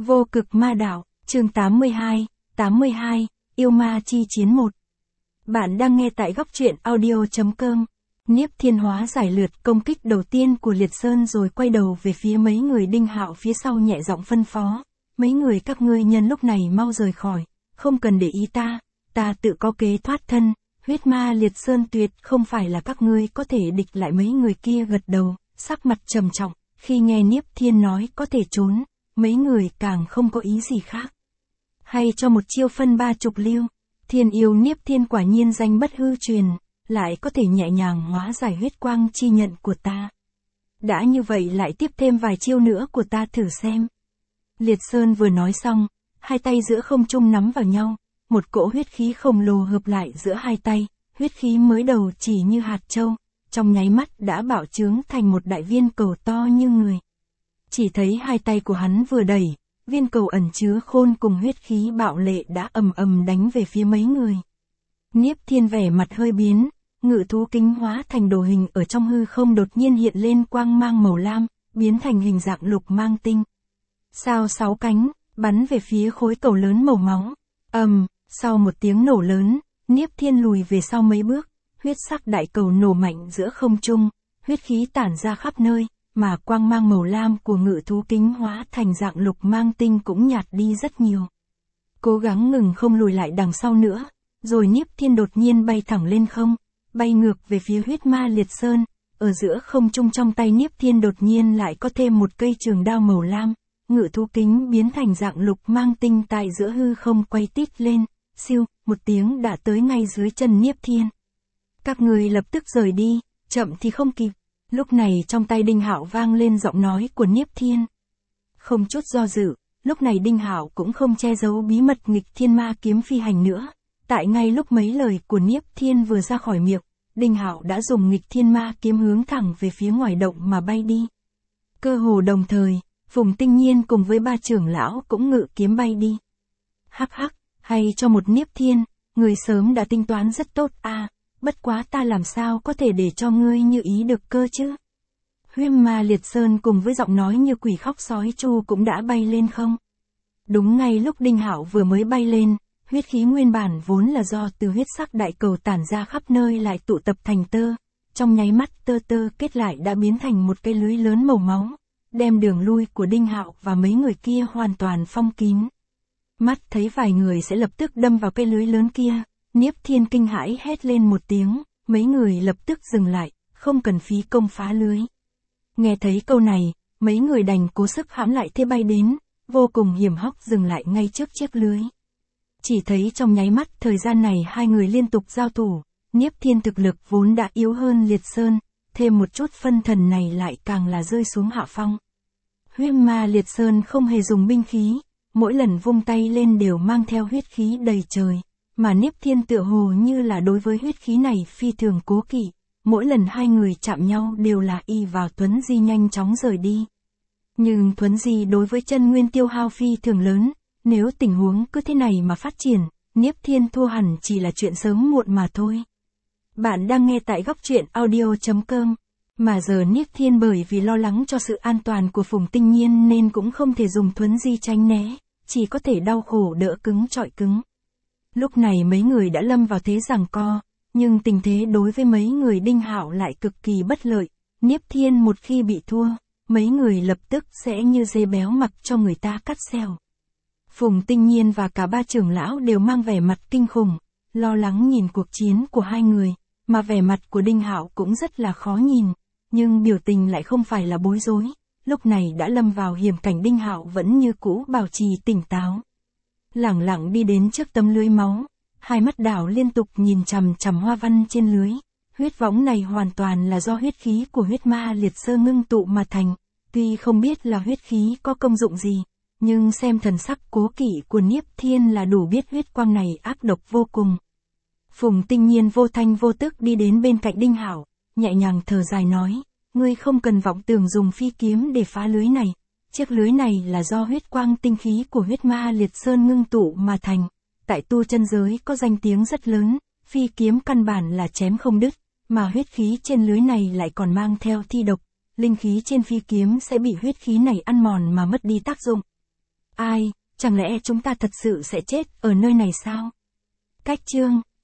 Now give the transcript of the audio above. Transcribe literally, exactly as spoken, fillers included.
Vô cực ma đạo, chương tám mươi hai, tám mươi hai, yêu ma chi chiến một. Bạn đang nghe tại góc truyện audio.com. Niếp Thiên hóa giải lượt công kích đầu tiên của Liệt Sơn rồi quay đầu về phía mấy người Đinh Hạo phía sau nhẹ giọng phân phó. Mấy người các ngươi nhân lúc này mau rời khỏi, không cần để ý ta, ta tự có kế thoát thân, huyết ma Liệt Sơn tuyệt không phải là các ngươi có thể địch lại. Mấy người kia gật đầu, sắc mặt trầm trọng, khi nghe Niếp Thiên nói có thể trốn, mấy người càng không có ý gì khác. Hay cho một chiêu phân ba chục lưu, Thiên yêu Niếp Thiên quả nhiên danh bất hư truyền, lại có thể nhẹ nhàng hóa giải huyết quang chi nhận của ta. Đã như vậy lại tiếp thêm vài chiêu nữa của ta thử xem. Liệt Sơn vừa nói xong, hai tay giữa không trung nắm vào nhau, một cỗ huyết khí khổng lồ hợp lại giữa hai tay, huyết khí mới đầu chỉ như hạt châu, trong nháy mắt đã bạo trướng thành một đại viên cầu to như người. Chỉ thấy hai tay của hắn vừa đẩy, viên cầu ẩn chứa khôn cùng huyết khí bạo lệ đã ầm ầm đánh về phía mấy người. Niếp Thiên vẻ mặt hơi biến, ngự thú kính hóa thành đồ hình ở trong hư không đột nhiên hiện lên quang mang màu lam, biến thành hình dạng lục mang tinh. Sao sáu cánh, bắn về phía khối cầu lớn màu máu. Ầm, um, sau một tiếng nổ lớn, Niếp Thiên lùi về sau mấy bước, huyết sắc đại cầu nổ mạnh giữa không trung, huyết khí tản ra khắp nơi, mà quang mang màu lam của ngự thú kính hóa thành dạng lục mang tinh cũng nhạt đi rất nhiều. Cố gắng ngừng không lùi lại đằng sau nữa, rồi Niếp Thiên đột nhiên bay thẳng lên không, bay ngược về phía huyết ma Liệt Sơn, ở giữa không trung trong tay Niếp Thiên đột nhiên lại có thêm một cây trường đao màu lam, ngự thú kính biến thành dạng lục mang tinh tại giữa hư không quay tít lên, siêu, một tiếng đã tới ngay dưới chân Niếp Thiên. Các người lập tức rời đi, chậm thì không kịp. Lúc này trong tay Đinh Hạo vang lên giọng nói của Niếp Thiên. Không chút do dự, lúc này Đinh Hạo cũng không che giấu bí mật nghịch thiên ma kiếm phi hành nữa. Tại ngay lúc mấy lời của Niếp Thiên vừa ra khỏi miệng, Đinh Hạo đã dùng nghịch thiên ma kiếm hướng thẳng về phía ngoài động mà bay đi. Cơ hồ đồng thời, Phùng Tinh Nhiên cùng với ba trưởng lão cũng ngự kiếm bay đi. Hắc hắc, hay cho một Niếp Thiên, người sớm đã tính toán rất tốt à. Bất quá ta làm sao có thể để cho ngươi như ý được cơ chứ? Huyết ma Liệt Sơn cùng với giọng nói như quỷ khóc sói tru cũng đã bay lên không? Đúng ngay lúc Đinh Hạo vừa mới bay lên, huyết khí nguyên bản vốn là do từ huyết sắc đại cầu tản ra khắp nơi lại tụ tập thành tơ, trong nháy mắt tơ tơ kết lại đã biến thành một cái lưới lớn màu máu, đem đường lui của Đinh Hạo và mấy người kia hoàn toàn phong kín. Mắt thấy vài người sẽ lập tức đâm vào cái lưới lớn kia, Niếp Thiên kinh hãi hét lên một tiếng, mấy người lập tức dừng lại, không cần phí công phá lưới. Nghe thấy câu này, mấy người đành cố sức hãm lại thế bay đến, vô cùng hiểm hóc dừng lại ngay trước chiếc lưới. Chỉ thấy trong nháy mắt thời gian này hai người liên tục giao thủ, Niếp Thiên thực lực vốn đã yếu hơn Liệt Sơn, thêm một chút phân thần này lại càng là rơi xuống hạ phong. Huyết ma Liệt Sơn không hề dùng binh khí, mỗi lần vung tay lên đều mang theo huyết khí đầy trời. Mà Niếp Thiên tựa hồ như là đối với huyết khí này phi thường cố kỵ, mỗi lần hai người chạm nhau đều là y vào Tuấn Di nhanh chóng rời đi. Nhưng Tuấn Di đối với chân nguyên tiêu hao phi thường lớn, nếu tình huống cứ thế này mà phát triển, Niếp Thiên thua hẳn chỉ là chuyện sớm muộn mà thôi. Bạn đang nghe tại góc truyện audio.com, mà giờ Niếp Thiên bởi vì lo lắng cho sự an toàn của Phùng Tinh Nhiên nên cũng không thể dùng Tuấn Di tránh né, chỉ có thể đau khổ đỡ cứng trọi cứng. Lúc này mấy người đã lâm vào thế giằng co, nhưng tình thế đối với mấy người Đinh Hạo lại cực kỳ bất lợi. Niếp Thiên một khi bị thua, mấy người lập tức sẽ như dê béo mặc cho người ta cắt xẻo. Phùng Tinh Nhiên và cả ba trưởng lão đều mang vẻ mặt kinh khủng, lo lắng nhìn cuộc chiến của hai người, mà vẻ mặt của Đinh Hạo cũng rất là khó nhìn, nhưng biểu tình lại không phải là bối rối. Lúc này đã lâm vào hiểm cảnh Đinh Hạo vẫn như cũ bảo trì tỉnh táo. Lẳng lặng đi đến trước tấm lưới máu, hai mắt đảo liên tục nhìn chằm chằm hoa văn trên lưới. Huyết võng này hoàn toàn là do huyết khí của huyết ma Liệt Sơn ngưng tụ mà thành, tuy không biết là huyết khí có công dụng gì, nhưng xem thần sắc cố kỵ của Niếp Thiên là đủ biết huyết quang này ác độc vô cùng. Phùng Tinh Nhiên vô thanh vô tức đi đến bên cạnh Đinh Hạo, nhẹ nhàng thở dài nói, ngươi không cần vọng tưởng dùng phi kiếm để phá lưới này. Chiếc lưới này là do huyết quang tinh khí của huyết ma Liệt Sơn ngưng tụ mà thành, tại tu chân giới có danh tiếng rất lớn, phi kiếm căn bản là chém không đứt, mà huyết khí trên lưới này lại còn mang theo thi độc, linh khí trên phi kiếm sẽ bị huyết khí này ăn mòn mà mất đi tác dụng. Ai, chẳng lẽ chúng ta thật sự sẽ chết ở nơi này sao? Cách chương